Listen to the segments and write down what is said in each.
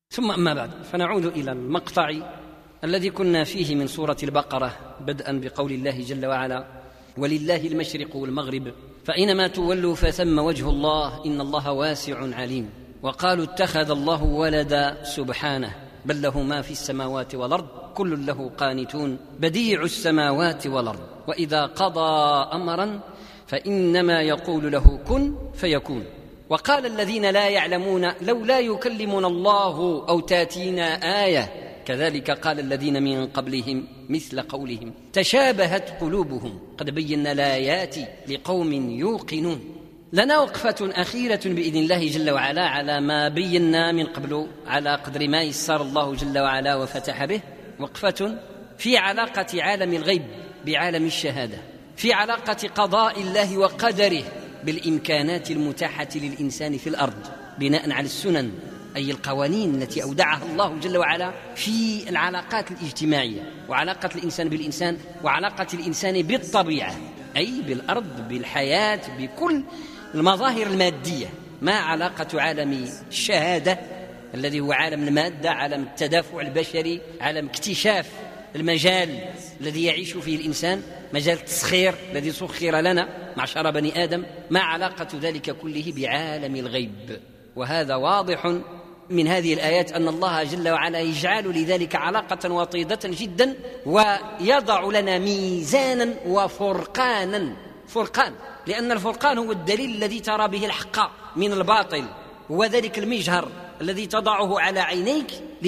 ثم أما بعد، فنعود إلى المقطع الذي كنا فيه من سورة البقرة، بدءا بقول الله جل وعلا: ولله المشرق والمغرب فأينما تولوا فثم وجه الله إن الله واسع عليم. وقالوا اتخذ الله ولدا سبحانه بل له ما في السماوات والأرض كل له قانتون بديع السماوات والأرض وإذا قضى أمرا فإنما يقول له كن فيكون. وقال الذين لا يعلمون لولا يكلمنا الله أو تاتينا آية كذلك قال الذين من قبلهم مثل قولهم تشابهت قلوبهم قد بينا الآيات لقوم يوقنون. لنا وقفة أخيرة بإذن الله جل وعلا على ما بينا من قبل على قدر ما يسر الله جل وعلا وفتح به، وقفة في علاقة عالم الغيب بعالم الشهادة، في علاقة قضاء الله وقدره بالإمكانات المتاحة للإنسان في الأرض بناء على السنن، أي القوانين التي أودعها الله جل وعلا في العلاقات الاجتماعية، وعلاقة الإنسان بالإنسان، وعلاقة الإنسان بالطبيعة، أي بالأرض، بالحياة، بكل المظاهر المادية. ما علاقة عالم الشهادة الذي هو عالم المادة، عالم التدافع البشري، عالم اكتشاف المجال الذي يعيش فيه الإنسان، مجال التسخير الذي سخر لنا معشر بني آدم، ما علاقة ذلك كله بعالم الغيب؟ وهذا واضح من هذه الآيات أن الله جل وعلا يجعل لذلك علاقة وطيدة جدا، ويضع لنا ميزانا وفرقانا. فرقان، لأن الفرقان هو الدليل الذي ترى به الحق من الباطل، وذلك المجهر الذي تضعه على عينيك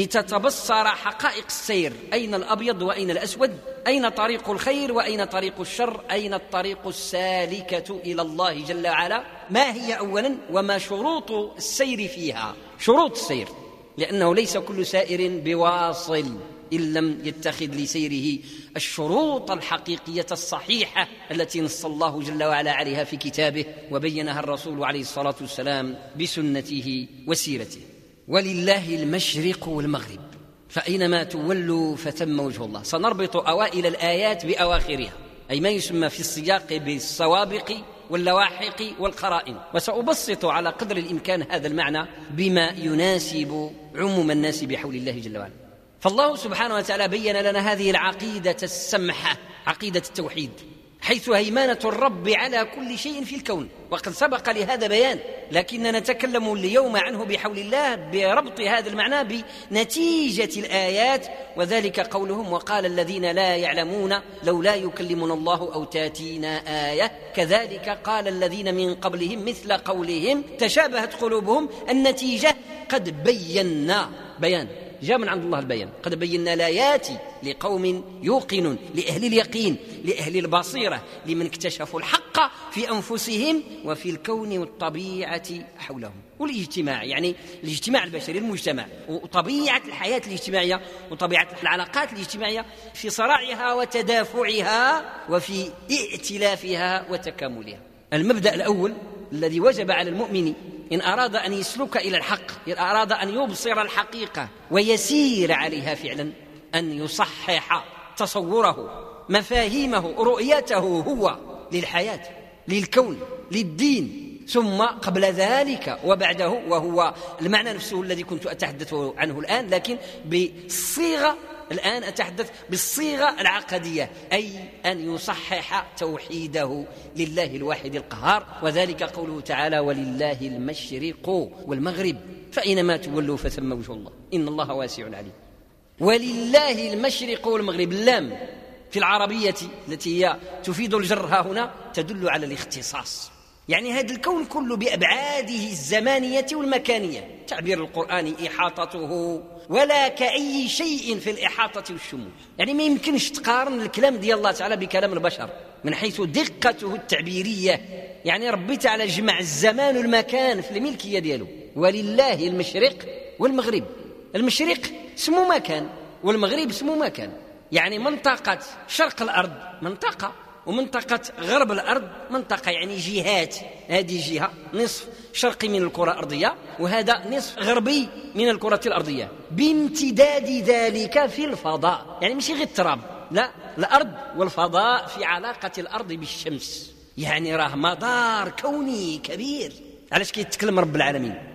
لتتبصر حقائق السير، أين الأبيض وأين الأسود، أين طريق الخير وأين طريق الشر، أين الطريق السالكة إلى الله جل وعلا، ما هي أولا وما شروط السير فيها، شروط السير، لأنه ليس كل سائر بواصل إن لم يتخذ لسيره الشروط الحقيقية الصحيحة التي نص الله جل وعلا عليها في كتابه وبينها الرسول عليه الصلاة والسلام بسنته وسيرته. ولله المشرق والمغرب فأينما تولوا فثم وجه الله. سنربط أوائل الآيات بأواخرها، أي ما يسمى في السياق بالسوابق واللواحق والقرائن، وسأبسط على قدر الإمكان هذا المعنى بما يناسب عموم الناس بحول الله جل وعلا. فالله سبحانه وتعالى بين لنا هذه العقيدة السمحة، عقيدة التوحيد، حيث هيمنة الرب على كل شيء في الكون، وقد سبق لهذا بيان، لكننا نتكلم اليوم عنه بحول الله بربط هذا المعنى بنتيجة الآيات، وذلك قولهم وقال الذين لا يعلمون لولا يكلمنا الله أو تاتينا آية كذلك قال الذين من قبلهم مثل قولهم تشابهت قلوبهم. النتيجة قد بينا، بيان جاء من عند الله البيان، قد بينا الآيات لقوم يوقنون، لأهل اليقين، لأهل البصيرة، لمن اكتشفوا الحق في أنفسهم وفي الكون والطبيعة حولهم. والاجتماع يعني الاجتماع البشري، المجتمع، وطبيعة الحياة الاجتماعية وطبيعة العلاقات الاجتماعية في صراعها وتدافعها وفي ائتلافها وتكاملها. المبدأ الأول الذي وجب على المؤمن إن أراد أن يسلك إلى الحق، إن أراد أن يبصر الحقيقة ويسير عليها فعلا، أن يصحح تصوره، مفاهيمه، رؤيته هو للحياة، للكون، للدين، ثم قبل ذلك وبعده، وهو المعنى نفسه الذي كنت أتحدث عنه الآن، لكن بالصيغة الآن أتحدث بالصيغة العقدية، أي أن يصحح توحيده لله الواحد القهار، وذلك قوله تعالى ولله المشرق والمغرب فأينما تولوا فثم وجه الله إن الله واسع عليم. ولله المشرق والمغرب، اللام في العربية التي هي تفيد الجر ها هنا تدل على الاختصاص، يعني هذا الكون كله بأبعاده الزمانية والمكانية، تعبير القرآن إحاطته ولا كأي شيء في الإحاطة والشمول، يعني ما يمكنش تقارن الكلام ديال الله تعالى بكلام البشر من حيث دقته التعبيرية، يعني ربي تعالى جمع الزمان والمكان في الملكية دياله. ولله المشرق والمغرب، المشرق اسمه مكان والمغرب اسمه مكان، يعني منطقة شرق الأرض منطقة، ومنطقة غرب الأرض منطقة، يعني جهات، هذه جهة نصف شرقي من الكرة الأرضية وهذا نصف غربي من الكرة الأرضية، بامتداد ذلك في الفضاء، يعني مش غير التراب، لا، الأرض والفضاء في علاقة الأرض بالشمس، يعني راه مدار كوني كبير. علاش كيتكلم رب العالمين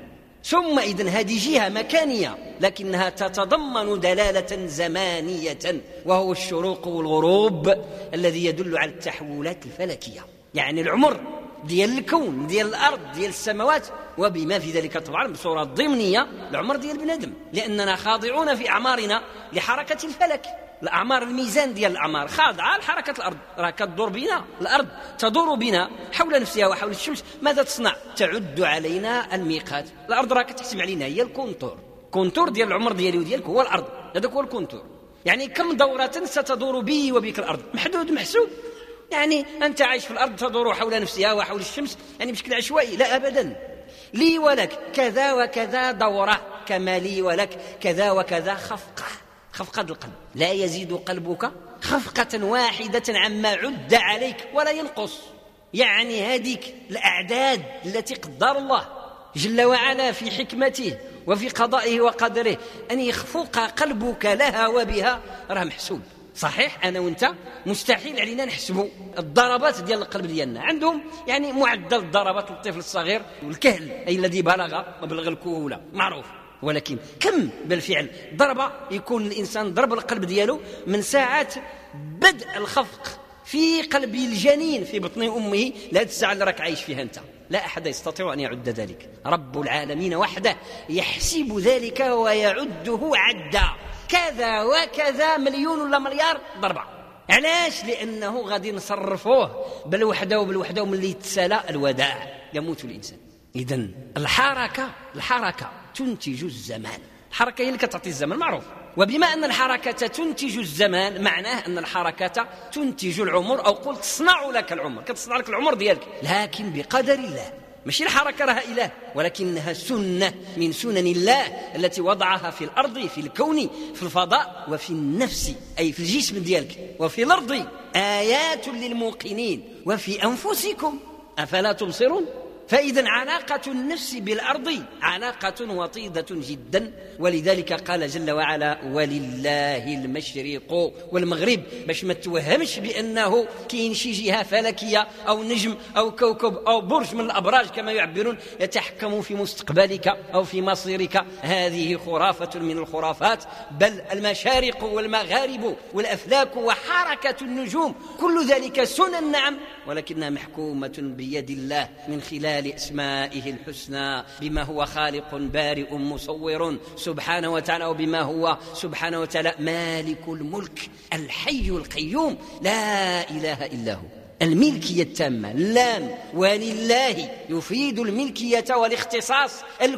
ثم إذن هذه جهة مكانية لكنها تتضمن دلالة زمانية، وهو الشروق والغروب الذي يدل على التحولات الفلكية، يعني العمر ديال الكون ديال الأرض ديال السماوات، وبما في ذلك طبعا بصورة ضمنية العمر ديال البنادم، لأننا خاضعون في أعمارنا لحركة الفلك. الأعمار الميزان ديال الأعمار خاضعة لحركة الأرض، راه كتدور بنا الأرض، تدور بنا حول نفسها وحول الشمس. ماذا تصنع؟ تعد علينا الميقات. الأرض راه كتحسب علينا هي الكونتور ديال العمر ديالي وديالك هو الأرض، هذاك هو الكونتور. يعني كم دورة ستدور بي وبك الأرض؟ محدود محسوب. يعني أنت عايش في الأرض تدور حول نفسها وحول الشمس يعني بشكل عشوائي؟ لا أبدا. لي ولك كذا وكذا دورة، كما لي ولك كذا وكذا خفقة القلب. لا يزيد قلبك خفقة واحدة عما عد عليك ولا ينقص. يعني هذيك الأعداد التي قدر الله جل وعلا في حكمته وفي قضائه وقدره أن يخفق قلبك لها وبها راه محسوب. صحيح أنا وأنت مستحيل علينا نحسبوا الضربات ديال القلب ديالنا، عندهم يعني معدل الضربات للطفل الصغير والكهل أي الذي بلغ الكهولة معروف، ولكن كم بالفعل ضربة يكون الإنسان ضرب القلب دياله من ساعة بدء الخفق في قلب الجنين في بطن أمه لهذه الساعة اللي راك عايش فيها أنت. لا أحد يستطيع أن يعد ذلك، رب العالمين وحده يحسب ذلك ويعده عدا، كذا وكذا مليون ولا مليار ضربة. علاش؟ لأنه غادي نصرفوه بالوحدة وملي يتسالى الوداع يموت الإنسان. إذن الحركة تنتج الزمان، الحركة هي اللي كتعطي الزمان معروف. وبما أن الحركة تنتج الزمان معناه أن الحركة تنتج العمر، أو قل تصنع لك العمر، كتصنع لك العمر ديالك، لكن بقدر الله. ماشي الحركة لها إله، ولكنها سنة من سنن الله التي وضعها في الأرض، في الكون، في الفضاء، وفي النفس أي في الجسم ديالك، وفي الأرض آيات للموقنين وفي أنفسكم أفلا تبصرون. فإذا علاقة النفس بالأرض علاقة وطيدة جدا، ولذلك قال جل وعلا ولله المشرق والمغرب، باش ما توهمش بأنه كاين شي جهة فلكية أو نجم أو كوكب أو برج من الأبراج كما يعبرون يتحكم في مستقبلك أو في مصيرك. هذه خرافة من الخرافات، بل المشارق والمغارب والأفلاك وحركة النجوم كل ذلك سنن نعم، ولكنها محكومة بيد الله من خلال أسمائه الحسنى، بما هو خالق بارئ مصور سبحانه وتعالى، وبما هو سبحانه وتعالى مالك الملك الحي القيوم لا إله إلا هو. الملكية التامة اللام ولله يفيد الملكية والاختصاص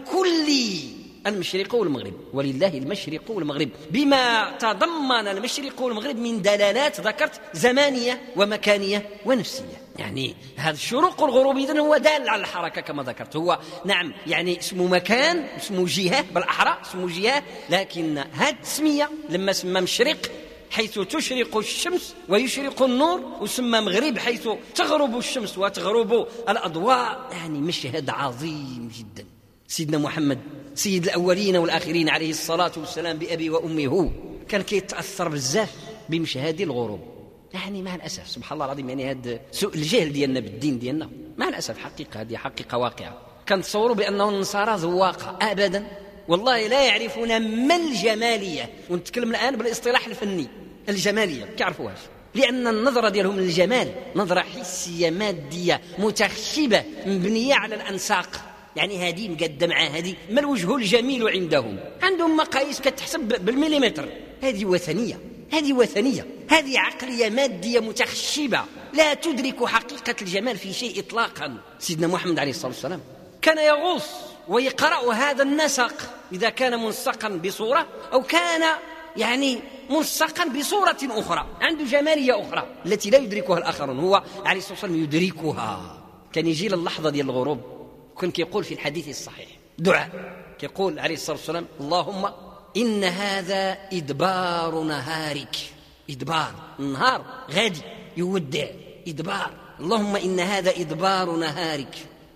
الكلي. المشرق والمغرب، ولله المشرق والمغرب، بما تضمن المشرق والمغرب من دلالات ذكرت زمانية ومكانية ونفسية. يعني هذا الشروق والغروب إذن هو دال على الحركة كما ذكرت، هو نعم يعني اسمه مكان، اسمه جهة، بالأحرى اسمه جهة، لكن هذه التسمية لما سمى مشرق حيث تشرق الشمس ويشرق النور، وسمى مغرب حيث تغرب الشمس وتغرب الأضواء. يعني مشهد عظيم جدا. سيدنا محمد سيد الأولين والآخرين عليه الصلاة والسلام بأبي وأمي هو كان كيتأثر بزاف بمشاهد الغروب. يعني مع الأسف سبحان الله العظيم، يعني هذا سوء الجهل ديالنا بالدين ديالنا مع الأسف حقيقة، هذه حقيقة واقعة. كنتصوروا بأنه النصارى زواقة، أبدا والله لا يعرفون ما الجمالية، ونتكلم الآن بالاصطلاح الفني، الجمالية كيعرفوهاش، لأن النظرة ديالهم للجمال نظرة حسية مادية متخشبة مبنية على الأنساق. يعني هذه مقدة مع هذه، ما الوجه الجميل عندهم مقاييس كتحسب بالمليمتر. هذه وثنية، هذه عقلية مادية متخشبة لا تدرك حقيقة الجمال في شيء إطلاقا. سيدنا محمد عليه الصلاة والسلام كان يغوص ويقرأ هذا النسق إذا كان منسقا بصورة أو كان يعني منسقا بصورة أخرى، عنده جمالية أخرى التي لا يدركها الآخرون، هو عليه الصلاة والسلام يدركها. كان يجي للحظة ديال الغروب كان كيقول في الحديث الصحيح دعاء، كيقول عليه الصلاة والسلام اللهم إن هذا إدبار نهارك، إدبار النهار غادي يودع، إدبار، اللهم إن هذا إدبار نهارك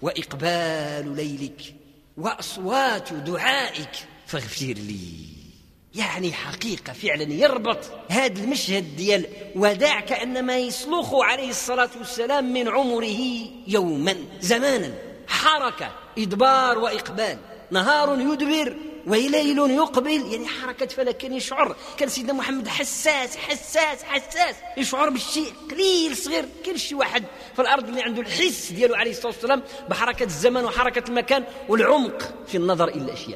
وإقبال ليلك وأصوات دعائك فاغفر لي. يعني حقيقة فعلا يربط هذا المشهد ديال وداع كأنما يسلخ عليه الصلاة والسلام من عمره يوما زمانا، حركة إدبار وإقبال، نهار يدبر وليل يقبل، يعني حركة فلك كان يشعر. كان سيدنا محمد حساس حساس حساس، يشعر بالشيء قليل صغير. كان شي واحد في الأرض اللي عنده الحس ديالو عليه الصلاة والسلام بحركة الزمن وحركة المكان والعمق في النظر إلى الأشياء.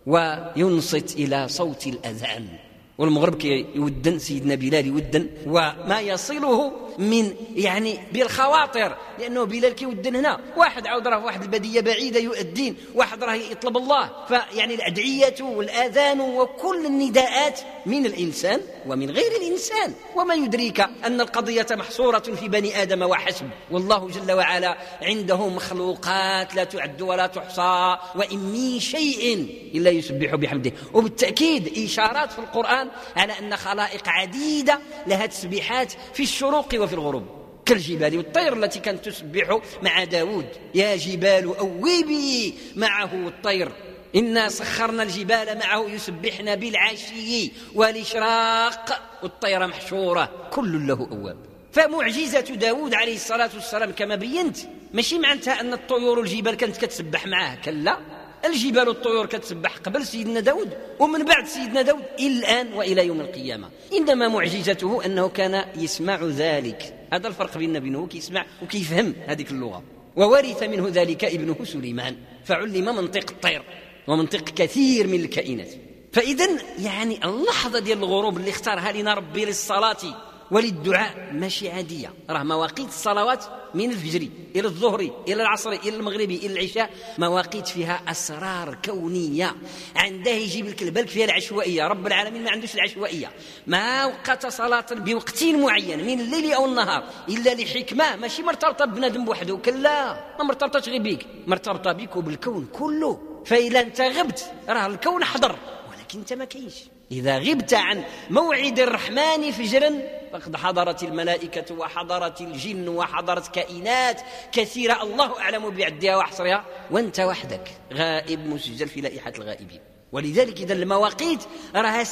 وينصت إلى صوت الأذان، والمغرب كي يودن سيدنا بلال يودن، وما يصله من يعني بالخواطر، لأنه بلال كي يودن هنا، واحد عاود راه واحد البدية بعيدة يؤذين، واحد راه يطلب الله، فيعني الأدعية والآذان وكل النداءات من الإنسان ومن غير الإنسان. وما يدريك أن القضية محصورة في بني آدم وحسب، والله جل وعلا عنده مخلوقات لا تعد ولا تحصى، وإن من شيء إلا يسبح بحمده. وبالتأكيد إشارات في القرآن على أن خلائق عديدة لها تسبيحات في الشروق وفي الغروب، كالجبال والطير التي كانت تسبح مع داود: يا جبال أوبي معه الطير، إنا سخرنا الجبال معه يسبحن بالعشي والإشراق، والطير محشورة كل له أواب. فمعجزة داود عليه الصلاة والسلام كما بينت ماشي معناتها أن الطيور والجبال كانت كتسبح معه، كلا، الجبال والطيور كتسبح قبل سيدنا داود ومن بعد سيدنا داود إلى الآن وإلى يوم القيامة. إنما معجزته أنه كان يسمع ذلك. هذا الفرق بيننا وبينه، كيسمع وكيفهم هذه اللغة. وورث منه ذلك ابنه سليمان، فعلم منطق الطير ومنطق كثير من الكائنات. فإذن يعني اللحظة ديال الغروب اللي اختارها لنا ربي للصلاة وللدعاء ماشي عادية. راه مواقيت الصلوات من الفجر إلى الظهر إلى العصر إلى المغرب إلى العشاء مواقيت فيها أسرار كونية. عنده يجيب لك البلك فيها العشوائية. رب العالمين ما عندوش العشوائية، ما وقت صلاة بوقت معين من الليل أو النهار إلا لحكمة، ماشي مرتبطة بنادم بوحده، كلا، ما مرتبطة غير بيك، مرتبطة بك وبالكون كله. فإذا أنت غبت راه الكون حضر ولكن أنت ما كاينش. إذا غبت عن موعد الرحمن فجرا فقد حضرت الملائكة وحضرت الجن وحضرت كائنات كثيرة الله أعلم بعدها وحصرها، وأنت وحدك غائب مسجل في لائحة الغائبين. ولذلك إذا المواقيت راها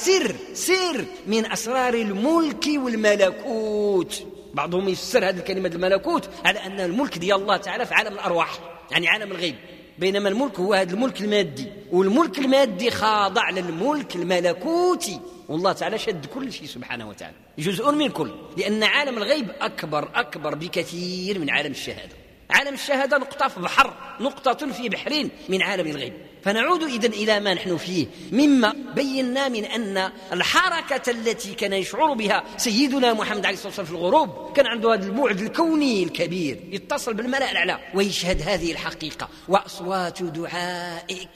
سر من أسرار الملك والملكوت. بعضهم يفسر هذه الكلمة الملكوت على أن الملك ديال الله تعالى في عالم الأرواح، يعني عالم الغيب، بينما الملك هو هذا الملك المادي، والملك المادي خاضع للملك الملكوتي، والله تعالى شد كل شيء سبحانه وتعالى، جزء من كل، لأن عالم الغيب أكبر بكثير من عالم الشهادة. عالم الشهادة نقطة في بحر، نقطة في بحرين من عالم الغيب. فنعود إذن إلى ما نحن فيه مما بينا من أن الحركة التي كان يشعر بها سيدنا محمد عليه الصلاة والسلام في الغروب كان عنده هذا البعد الكوني الكبير، يتصل بالملأ الأعلى ويشهد هذه الحقيقة. وأصوات دعائك،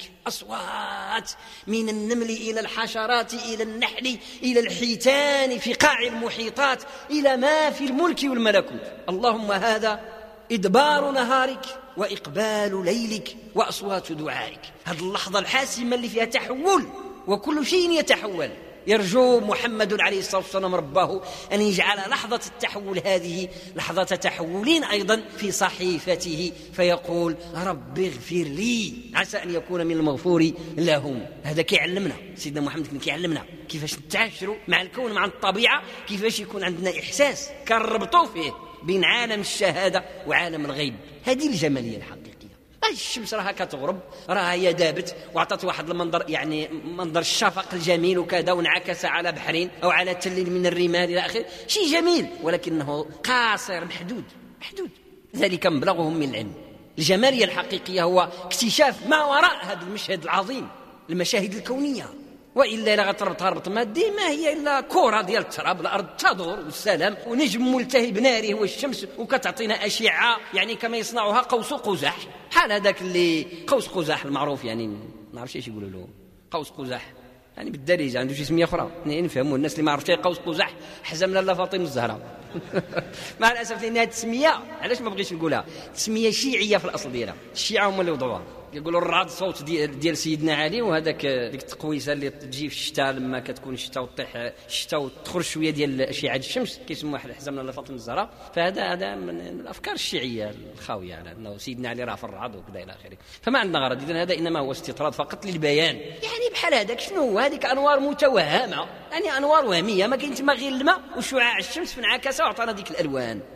أصوات من النمل إلى الحشرات إلى النحل إلى الحيتان في قاع المحيطات إلى ما في الملك والملكوت. اللهم هذا إدبار نهارك وإقبال ليلك وأصوات دعائك. هذه اللحظة الحاسمة اللي فيها تحول وكل شيء يتحول. يرجو محمد عليه الصلاة والسلام ربه أن يجعل لحظة التحول هذه لحظة تحول أيضا في صحيفته، فيقول رب اغفر لي، عسى أن يكون من المغفور لهم. هذا كيعلمنا سيدنا محمد، كيعلمنا كيفاش نتعاشروا مع الكون مع الطبيعة، كيفاش يكون عندنا إحساس كنربطوا فيه بين عالم الشهادة وعالم الغيب. هذه الجمالية الحقيقية. الشمس راها كتغرب، راها هي دابت وعطت واحد المنظر، يعني منظر الشفق الجميل وكذا، وانعكس على بحرين أو على تل من الرمال إلى آخره، شيء جميل ولكنه قاصر محدود. ذلك مبلغهم من العلم. الجمالية الحقيقية هو اكتشاف ما وراء هذا المشهد العظيم، المشاهد الكونية. وإلا لا غتربطها ربط مادي ما هي إلا كرة ديال التراب، الأرض تدور والسلام، ونجم ملتهب ناري هو الشمس، وكتعطينا أشعة يعني كما يصنعها قوس قزح، حال هذاك اللي قوس قزح المعروف، يعني ما نعرفش ايش يقولوا له قوس قزح، يعني بالدارجة عنده شي سمية أخرى نفهموا الناس اللي ما عرفتش قوس قزح حزمنا لا فاطمة الزهراء. مع الأسف لأن هذه التسمية علاش ما بغيتش نقولها، تسمية شيعية في الأصل ديالها، الشيعة هم اللي وضعوها، يقولوا الرعد صوت ديال سيدنا علي، وهذاك ديك التقويسه اللي تجي في الشتاء لما كتكون الشتاء وتطيح الشتاء وتخرج شويه ديال اشعه الشمس كيسموها حزمنا لفاطمه الزهراء. فهذا من الافكار الشيعيه الخاويه على انه سيدنا علي راه في الرعد وكذا الى اخره. فما عندنا غرض، اذا هذا انما هو استطراد فقط للبيان. يعني بحال هذاك شنو هو، هذيك انوار متوهمه، يعني انوار وهميه، ما كاين تما غير الماء وشعاع الشمس فانعكس وعطانا ديك الالوان.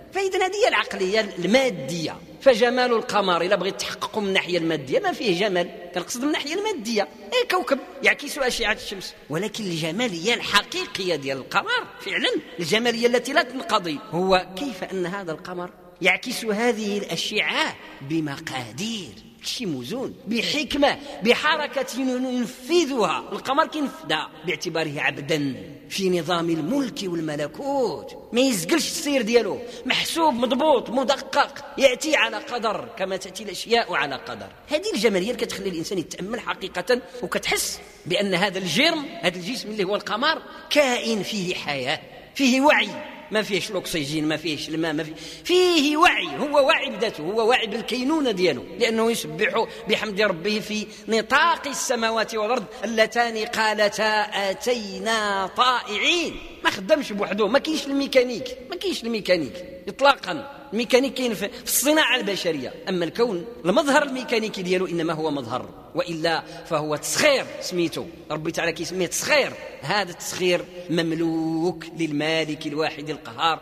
فإذا هذه هي العقلية المادية. فجمال القمر إلا بغيت تحققه من الناحية المادية ما فيه جمال، كنقصد من الناحية المادية، كوكب يعكس أشعة الشمس. ولكن الجمالية الحقيقية ديال القمر فعلا الجمالية التي لا تنقضي هو كيف أن هذا القمر يعكس هذه الأشعة بمقادير، شي موزون، بحكمة، بحركة ينفذها. القمر كينفذها باعتباره عبدا في نظام الملك والملكوت، ما يزقلش السير ديالو، محسوب مضبوط مدقق، يأتي على قدر كما تأتي الأشياء على قدر. هذه الجمالية اللي كتخلي الإنسان يتأمل حقيقة، وكتحس بأن هذا الجرم، هذا الجسم اللي هو القمر، كائن فيه حياة، فيه وعي، ما فيهش الأكسجين، ما فيهش الماء، فيه وعي، هو واعي بذاته، هو واعي بالكينونة ديالو، لأنه يسبح بحمد ربه في نطاق السماوات والأرض اللتان قالتا آتينا طائعين. ما خدمش بوحده، ما كاينش الميكانيك إطلاقا. الميكانيك كاين في الصناعة البشرية، أما الكون المظهر الميكانيكي ديالو إنما هو مظهر، وإلا فهو تسخير سميته، ربي تعالى كيسميه تسخير. هذا التسخير مملوك للمالك الواحد القهار،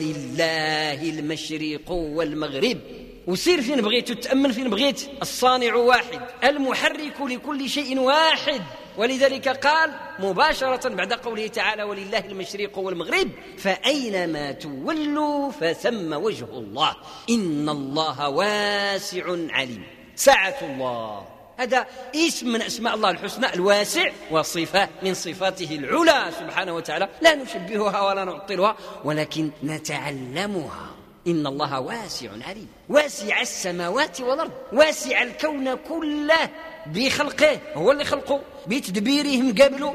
ولله المشرق والمغرب. وسير فين بغيت وتأمن فين بغيت، الصانع واحد، المحرك لكل شيء واحد. ولذلك قال مباشرة بعد قوله تعالى ولله المشرق والمغرب فأينما تولوا فثم وجه الله إن الله واسع عليم. سعة الله هذا اسم من أسماء الله الحسنى الواسع، وصفة من صفاته العلى سبحانه وتعالى، لا نشبهها ولا نعطلها ولكن نتعلمها. إن الله واسع عليم، واسع السماوات والأرض، واسع الكون كله بخلقه، هو اللي خلقه، بتدبيرهم قبله،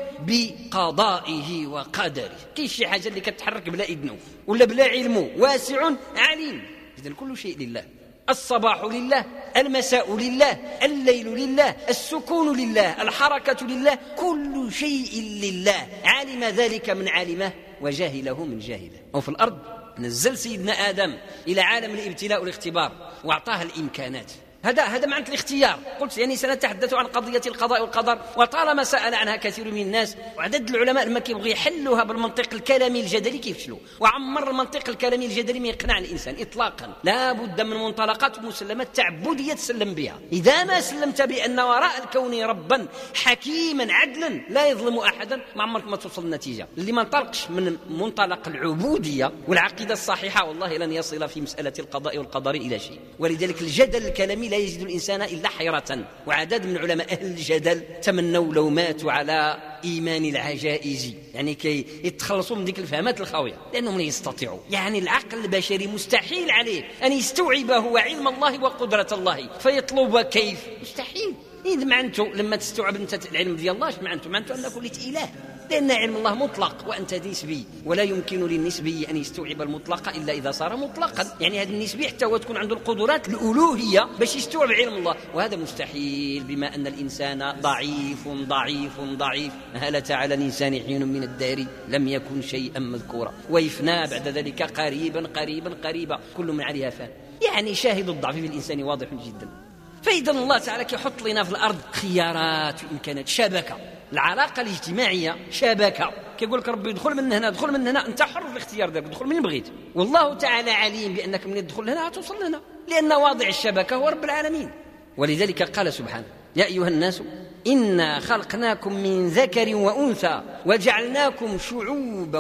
بقضائه وقدره. كاين شي حاجة اللي كتحرك بلا إذنه ولا بلا علمه، واسع عليم. إذن كل شيء لله، الصباح لله، المساء لله، الليل لله، السكون لله، الحركة لله، كل شيء لله. علم ذلك من علمه وجاهله من جاهله. وفي الأرض نزل سيدنا آدم إلى عالم الابتلاء والاختبار وأعطاه الإمكانات. هذا معنى الاختيار. قلت يعني سنتحدث عن قضية القضاء والقدر، وطالما سأل عنها كثير من الناس، وعدد العلماء لما كيبغوا يحلوها بالمنطق الكلامي الجدلي كيفشلوا. وعمر المنطق الكلامي الجدلي ما يقنع الإنسان إطلاقا، لا بد من منطلقات ومسلمات تعبدية تسلم بها. إذا ما سلمت بأن وراء الكون ربا حكيما عدلا لا يظلم أحدا، ما عمرك ما توصل النتيجة. اللي ما انطلقش من منطلق العبودية والعقيدة الصحيحة والله لن يصل في مسألة القضاء والقدر إلى شيء. ولذلك الجدل الكلامي لا يجد الإنسان إلا حيرة. وعدد من علماء أهل الجدل تمنوا لو ماتوا على إيمان العجائز، يعني كي يتخلصوا من ذيك الفهمات الخاوية، لأنهم لا يستطيعوا. يعني العقل البشري مستحيل عليه أن يستوعبه وعلم الله وقدرة الله، فيطلب كيف؟ مستحيل. إذا معنته لما تستوعب أنت العلم ديال الله، معنته أن كل إله، لأن علم الله مطلق وأنت نسبي، ولا يمكن للنسبي أن يستوعب المطلق إلا إذا صار مطلقا. يعني هذا النسبي حتى هو تكون عنده القدرات الألوهية باش يستوعب علم الله، وهذا مستحيل بما أن الإنسان ضعيف ضعيف ضعيف. هل على الإنسان حين من الدهر لم يكن شيئا مذكورا ويفنى بعد ذلك قريبا قريبا قريبا، كل من عليها فان. يعني شاهد الضعف في الإنسان واضح جدا. فإذا الله تعالى كيحط لنا في الأرض خيارات وإمكانات، شبكة، العلاقة الاجتماعية شبكة. كيقول لك ربي ادخل من هنا، ادخل من هنا، انت حر في الاختيار ديالك، ادخل من بغيت. والله تعالى عليم بأنك من تدخل هنا توصل هنا، لأن واضع الشبكة هو رب العالمين. ولذلك قال سبحانه يا أيها الناس إنا خلقناكم من ذكر وأنثى وجعلناكم شعوبا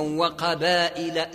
وقبائل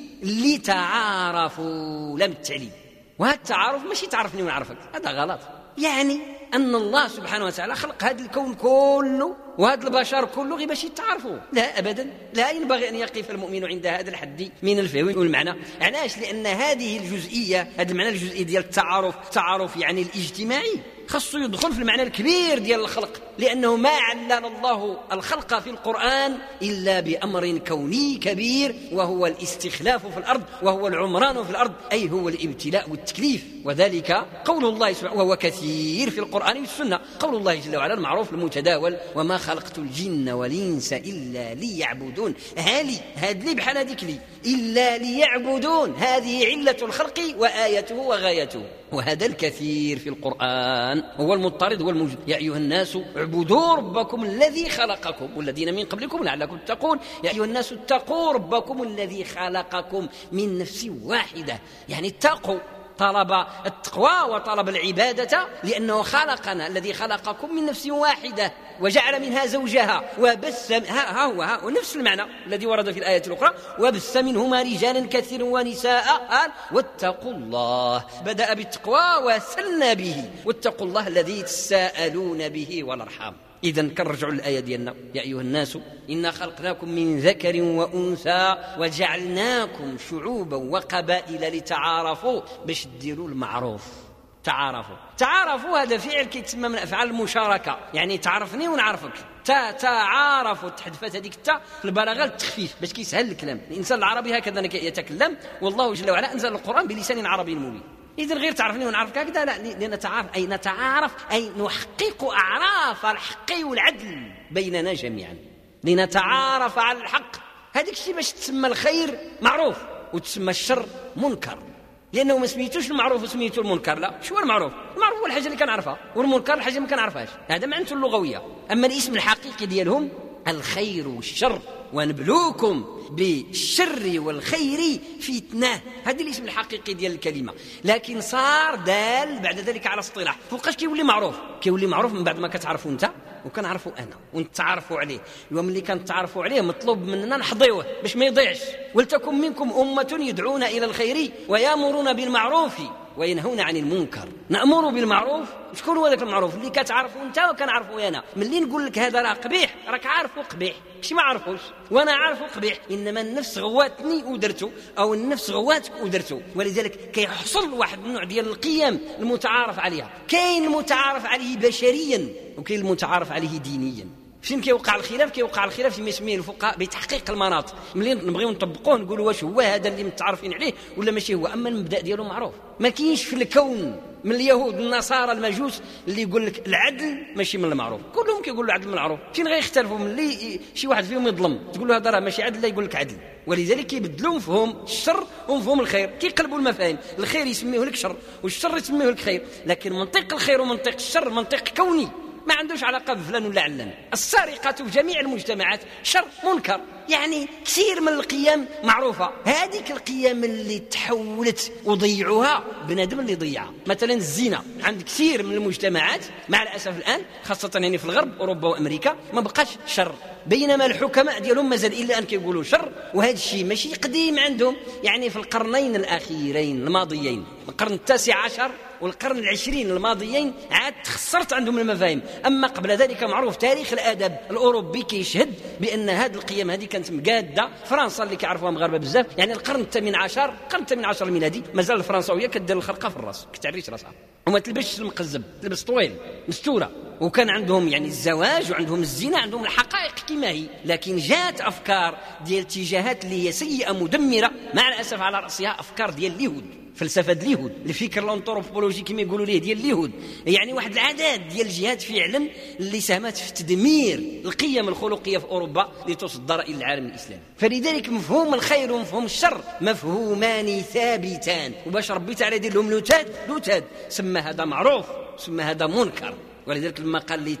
لتعارفوا. لم التعليم، وهذا التعارف ماشي تعرفني ونعرفك، هذا غلط. يعني أن الله سبحانه وتعالى خلق هذا الكون كله وهذا البشر كله غير باش يتعرفوا، لا أبدا، لا ينبغي أن يقف المؤمن عند هذا الحد من الفهم والمعنى. علاش؟ لأن هذه الجزئية، هذا المعنى الجزئي ديال التعارف يعني الاجتماعي، خاصه يدخل في المعنى الكبير ديال الخلق، لأنه ما علل الله الخلق في القرآن إلا بأمر كوني كبير، وهو الاستخلاف في الأرض، وهو العمران في الأرض، أي هو الابتلاء والتكليف. وذلك قول الله سبحانه، وهو كثير في القرآن والسنة، قول الله جل وعلا المعروف المتداول وما خلقت الجن والإنس إلا ليعبدون. هذه لي بحال هذيك لي إلا ليعبدون، هذه علة الخلق وآيته وغايته. وهذا الكثير في القرآن القرآن هو المضطرد والموجود. يا أيها الناس اعبدوا ربكم الذي خلقكم والذين من قبلكم لعلكم تتقون. يا أيها الناس اتقوا ربكم الذي خلقكم من نفس واحدة، يعني اتقوا، طلب التقوى وطلب العبادة لأنه خلقنا، الذي خلقكم من نفس واحدة وجعل منها زوجها وبث هو نفس المعنى الذي ورد في الآية الأخرى، وبث منهما رجالا كثيرا ونساء. قال واتقوا الله، بدأ بالتقوى وثنى به، واتقوا الله الذي تساءلون به والأرحام. إذن كنرجعوا للآية ديالنا يا أيها الناس إنا خلقناكم من ذكر وأنثى وجعلناكم شعوبا وقبائل لتعارفوا، باش ديروا المعروف. تعارفوا هذا فعل كيتسمى من أفعال المشاركة، يعني تعرفني ونعرفك. تعارفوا، تحدثت هذيك التاء في البلاغه التخفيف باش كيسهل الكلام. الإنسان العربي هكذا يتكلم، والله جل وعلا أنزل القرآن بلسان عربي مبين. إذن غير تعرفني ونعرفك هكذا لا، لنتعارف أي نحقق أعراف الحق والعدل بيننا جميعا، لنتعارف على الحق. هذيك الشيء باش تسمى الخير معروف وتسمى الشر منكر، لأنه ما سميتوش المعروف وسميتو المنكر. لا، شو المعروف؟ المعروف هو الحاجة اللي كنعرفها، والمنكر الحاجة اللي ما كنعرفهاش. هذا معناته اللغوية. أما الاسم الحقيقي ديالهم الخير والشر، ونبلوكم بالشر والخير فتنة، هذا الاسم الحقيقي ديال الكلمة. لكن صار دال بعد ذلك على اصطلاح. فوقاش كيولي معروف؟ كيولي معروف من بعد ما كتعرفوا انت وكنعرفوا انا ونتعرفوا عليه. يوم اللي كنتعرفوا عليه مطلوب مننا نحضيوه باش ما يضيعش. ولتكن منكم أمة يدعون إلى الخير ويأمرون بالمعروف وينهون عن المنكر. نأمر بالمعروف. شكون هو ذاك المعروف اللي كتعرفوا انت وكنعرفوا انا؟ ملي نقول لك هذا راه قبيح راك عارفه قبيح، ماشي ما عرفوش وانا عارفه قبيح، انما النفس غواتني ودرته، او النفس غواتك ودرته. ولذلك كيحصل واحد النوع ديال القيم المتعارف عليها. كاين المتعارف عليه بشريا وكاين المتعارف عليه دينيا. فين كيوقع الخلاف؟ كيوقع الخلاف فيما يسميه الفقهاء بتحقيق المناط. ملي نبغيو نطبقوه نقولوا واش هو هذا اللي متعارفين عليه ولا ماشي هو. اما المبدا ديالو معروف. ما كاينش في الكون من اليهود النصارى المجوس اللي يقول لك العدل ماشي من المعروف. كلهم كيقولوا العدل من المعروف. فين غيختلفوا؟ من اللي شي واحد فيهم يظلم تقول له هذا راه ماشي عدل، لا يقول لك عدل. ولذلك كيبدلوا مفهوم الشر ومفهوم الخير، كيقلبوا المفاهيم. الخير يسميه لك شر والشر يسميه لك خير. لكن منطق الخير ومنطق الشر منطق كوني، ما عندوش علاقة بفلان ولا علان. السرقة في جميع المجتمعات شر منكر، يعني كثير من القيم معروفة. هذيك القيم اللي تحولت وضيعوها بنادم اللي ضيعها. مثلا الزنا عند كثير من المجتمعات مع الأسف الآن، خاصة يعني في الغرب أوروبا وأمريكا، ما بقاش شر، بينما الحكماء ديالهم مازال إلا أن كيقولوا شر. وهذا الشيء ماشي قديم عندهم، يعني في القرنين الأخيرين الماضيين، القرن التاسع عشر والقرن العشرين الماضيين، عاد تخسرت عندهم المفاهيم. أما قبل ذلك معروف تاريخ الأدب الأوروبي كيشهد بأن هذه القيم هذه كانت مقادة. فرنسا اللي كيعرفوها مغاربة بزاف، يعني القرن الثامن عشر الميلادي مازال الفرنساوية كدير الخرقة في الراس، كتعريش راسها وما تلبسش المقزب، تلبس طويل مستورة. وكان عندهم يعني الزواج وعندهم الزنا، عندهم الحقائق كما هي. لكن جات أفكار ديال اتجاهات اللي هي سيئة مدمرة، مع الأسف على رأسها أفكار ديال اليهود، فلسفة اليهود، الفكر الانثروبولوجي كما يقولوا ليه ديال اليهود، يعني واحد العدد ديال الجهات فعلا اللي ساهمت في تدمير القيم الخلقية في أوروبا لتصدر إلى العالم الإسلامي. فلذلك مفهوم الخير ومفهوم الشر مفهومان ثابتان، وباش ربي تعالى يدير لهم لوتاد سمى هذا معروف سمى هذا منكر. ولذلك لما قال لي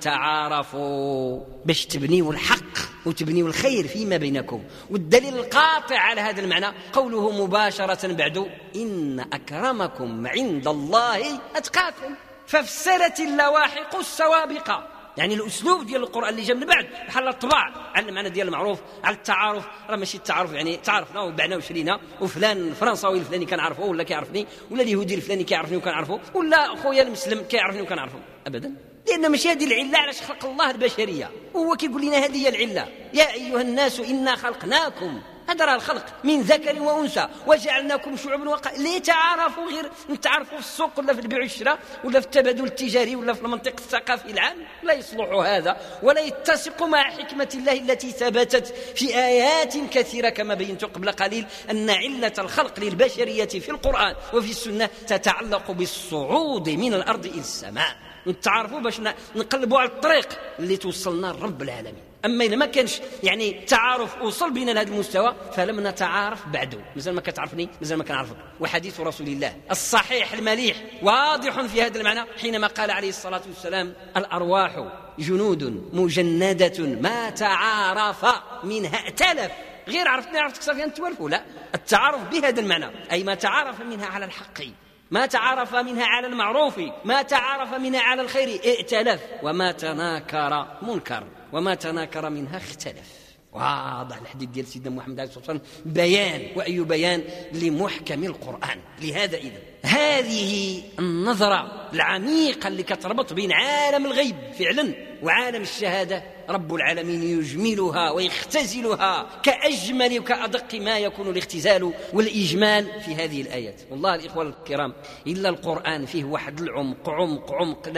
تعارفوا باش تبنيوا الحق وتبنيوا الخير فيما بينكم. والدليل القاطع على هذا المعنى قوله مباشرة بعد إن أكرمكم عند الله أتقاكم، ففسرت اللواحق السوابقة. يعني الأسلوب ديال القرآن اللي جاء من بعد بحال الطباع على المعنى ديال المعروف، على التعارف. راه ماشي التعارف يعني تعرفنا وبعنا وشرينا، وفلان الفرنساوي الفلاني كنعرفه ولا كيعرفني، ولا اليهودي الفلاني كيعرفني وكنعرفه، ولا خويا المسلم كيعرفني وكنعرفه. أبدا، لأن ماشي هذه العلة علاش خلق الله البشرية. وهو كيقول لنا هذه هي العلة. يا أيها الناس إنا خلقناكم، هذا راه الخلق، من ذكر وأنثى وجعلناكم شعوبا وقبائل لتعارفوا. غير نتعرفوا في السوق ولا في البيع والشراء ولا في التبادل التجاري ولا في المنطق الثقافي العام، لا يصلح هذا ولا يتسق مع حكمة الله التي ثبتت في آيات كثيرة، كما بينت قبل قليل أن علة الخلق للبشرية في القرآن وفي السنة تتعلق بالصعود من الأرض إلى السماء. نتعارفوا باش نقلبوا على الطريق اللي توصلنا لرب العالمين. أما إذا ما كانش يعني تعارف وصل بنا لهذا المستوى فلم نتعارف بعده. مازال ما كتعرفني، مازال ما كنعرفك. وحديث رسول الله الصحيح المليح واضح في هذا المعنى حينما قال عليه الصلاة والسلام: الأرواح جنود مجندة ما تعارف منها ائتلف. غير عرفتك صافي نتوالفوا، لا، التعارف بهذا المعنى أي ما تعارف منها على الحق، ما تعارف منها على المعروف، ما تعارف منها على الخير ائتلف، وما تناكر منكر، وما تناكر منها اختلف. واضح الحديث ديال سيدنا محمد عليه الصلاة والسلام بيان، وأي بيان لمحكم القرآن. لهذا إذن هذه النظرة العميقة اللي كتربط بين عالم الغيب فعلا وعالم الشهادة رب العالمين يجملها ويختزلها كأجمل وكأدق ما يكون الاختزال والإجمال في هذه الآيات. والله الإخوة الكرام إلا القرآن فيه واحد العمق عمق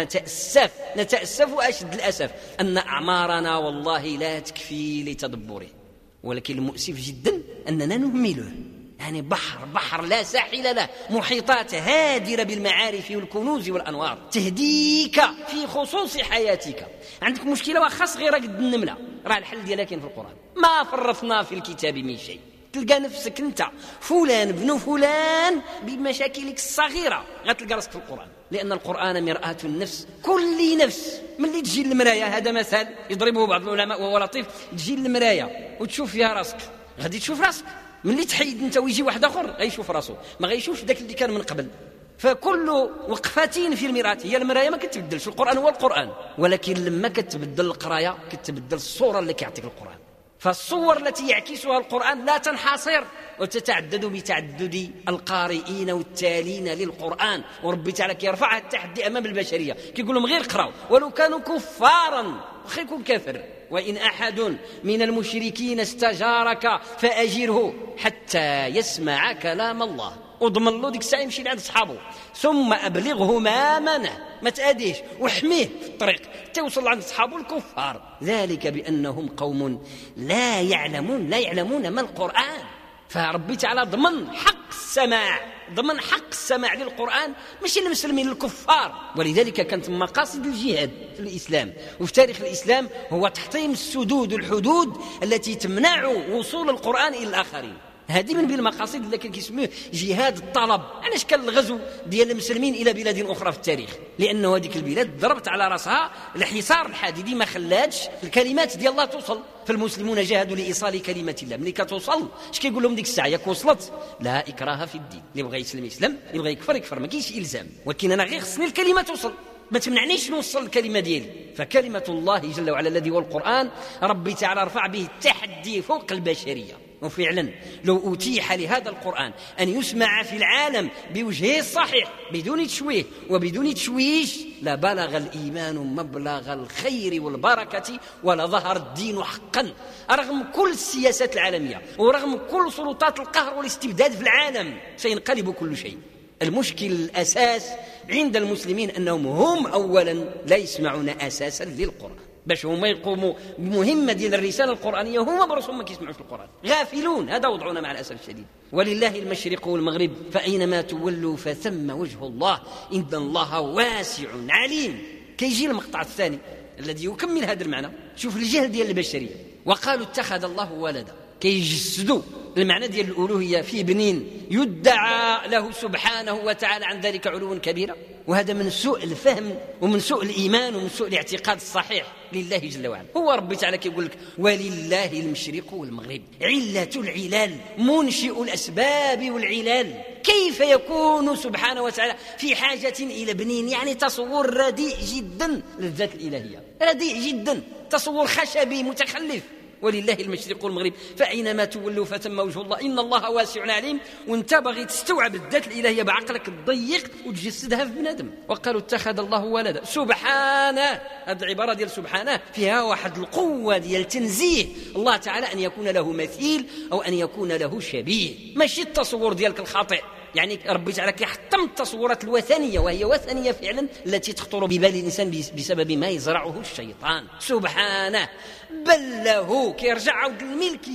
نتأسف وأشد الأسف أن أعمارنا والله لا تكفي لتدبره، ولكن المؤسف جدا أننا نهمله. يعني بحر لا ساحل له، محيطات هادرة بالمعارف والكنوز والأنوار تهديك في خصوص حياتك. عندك مشكلة وخاص غير قد النملة، راه الحل ديالها كاين في القرآن. ما فرطنا في الكتاب من شيء. تلقى نفسك انت فلان بن فلان بمشاكلك الصغيرة غتلقى راسك في القرآن، لأن القرآن مرآة النفس. كل نفس ملي تجي المراية، هذا مثال يضربه بعض العلماء وهو لطيف، تجي المراية وتشوف فيها راسك، غادي تشوف راسك. ملي تحيد انت ويجي واحد اخر غيشوف راسه، ما غيشوفش داك اللي كان من قبل. فكل وقفتين في المراية هي المراية، ما كتبدلش. القرآن هو القرآن، ولكن لما كتبدل القراية كتبدل الصورة اللي كيعطيك القرآن. فالصور التي يعكسها القرآن لا تنحصر وتتعدد بتعدد القارئين والتالين للقرآن. وربي تعالى كيرفع التحدي أمام البشرية، كيقول لهم غير اقراوا ولو كانوا كفارا، واخا يكون كافر. وإن أحد من المشركين استجارك فأجره حتى يسمع كلام الله. وضمن له ديك الساعة يمشي لعند أصحابه، ثم أبلغه مامنه، ما تأديش وحميه في الطريق توصل عند أصحابه الكفار. ذلك بأنهم قوم لا يعلمون ما القرآن. فربي تعالى ضمن حق السماع للقرآن ماشي للمسلمين الكفار. ولذلك كانت من مقاصد الجهاد في الإسلام وفي تاريخ الإسلام هو تحطيم السدود والحدود التي تمنع وصول القرآن إلى الآخرين. هذه من المقاصد اللي كان كيسموه جهاد الطلب. علاش كان الغزو ديال المسلمين الى بلاد اخرى في التاريخ؟ لانه هذيك البلاد ضربت على راسها الحصار الحديدي، ما خلاتش الكلمات ديال الله توصل. فالمسلمون جاهدوا لايصال كلمه الله. ملي كتوصل اش كيقول لهم ديك الساعه؟ ياك وصلت، لا اكراه في الدين، اللي بغى يسلم يسلم، اللي بغى يكفر ما كاينش الزام. ولكن انا غير خصني الكلمه توصل، ما تمنعنيش نوصل الكلمة ديالي. فكلمة الله جل وعلا الذي هو القرآن ربي تعالى رفع به التحدي فوق البشرية. وفعلا لو أتيح لهذا القرآن أن يسمع في العالم بوجهه الصحيح بدون تشويه وبدون تشويش لبلغ الإيمان مبلغ الخير والبركة ولظهر الدين حقا، رغم كل السياسات العالمية ورغم كل سلطات القهر والاستبداد في العالم سينقلب كل شيء. المشكل الأساس عند المسلمين أنهم هم أولا لا يسمعون أساسا للقرآن، باش هما يقوموا بمهمة ديال الرسالة القرآنية هما برسهم ما كيسمعوش القرآن، غافلون. هذا وضعنا مع الأسف الشديد. ولله المشرق والمغرب فأينما تولوا فثم وجه الله إن الله واسع عليم. كيجي المقطع الثاني الذي يكمل هذا المعنى. شوف الجهل ديال البشرية. وقالوا اتخذ الله ولدا، كيجسدوا المعنى ديال الألوهية في بنين يدعى له سبحانه وتعالى عن ذلك علوا كبيرا. وهذا من سوء الفهم ومن سوء الإيمان ومن سوء الاعتقاد الصحيح لله جل وعلا. هو ربي تعالى كيقول لك ولله المشرق والمغرب، علة العلال، منشئ الأسباب والعلال. كيف يكون سبحانه وتعالى في حاجة إلى بنين؟ يعني تصور رديء جدا للذات الإلهية، رديء جدا، تصور خشبي متخلف. ولله المشرق والمغرب فأينما تولوا فثم وجه الله إن الله واسع عليم. وانت باغي تستوعب الذات الإلهية بعقلك الضيق وتجسدها في بنادم. وقالوا اتخذ الله ولدا سبحانه. هذه العبارة ديال سبحانه فيها واحد القوة ديال تنزيه الله تعالى أن يكون له مثيل أو أن يكون له شبيه، ماشي التصور ديالك الخاطئ. يعني ربي تعالى كيحطم التصورات الوثنية، وهي وثنية فعلا التي تخطر ببال الإنسان بسبب ما يزرعه الشيطان. سبحانه بل له، كيرجع عود الملكية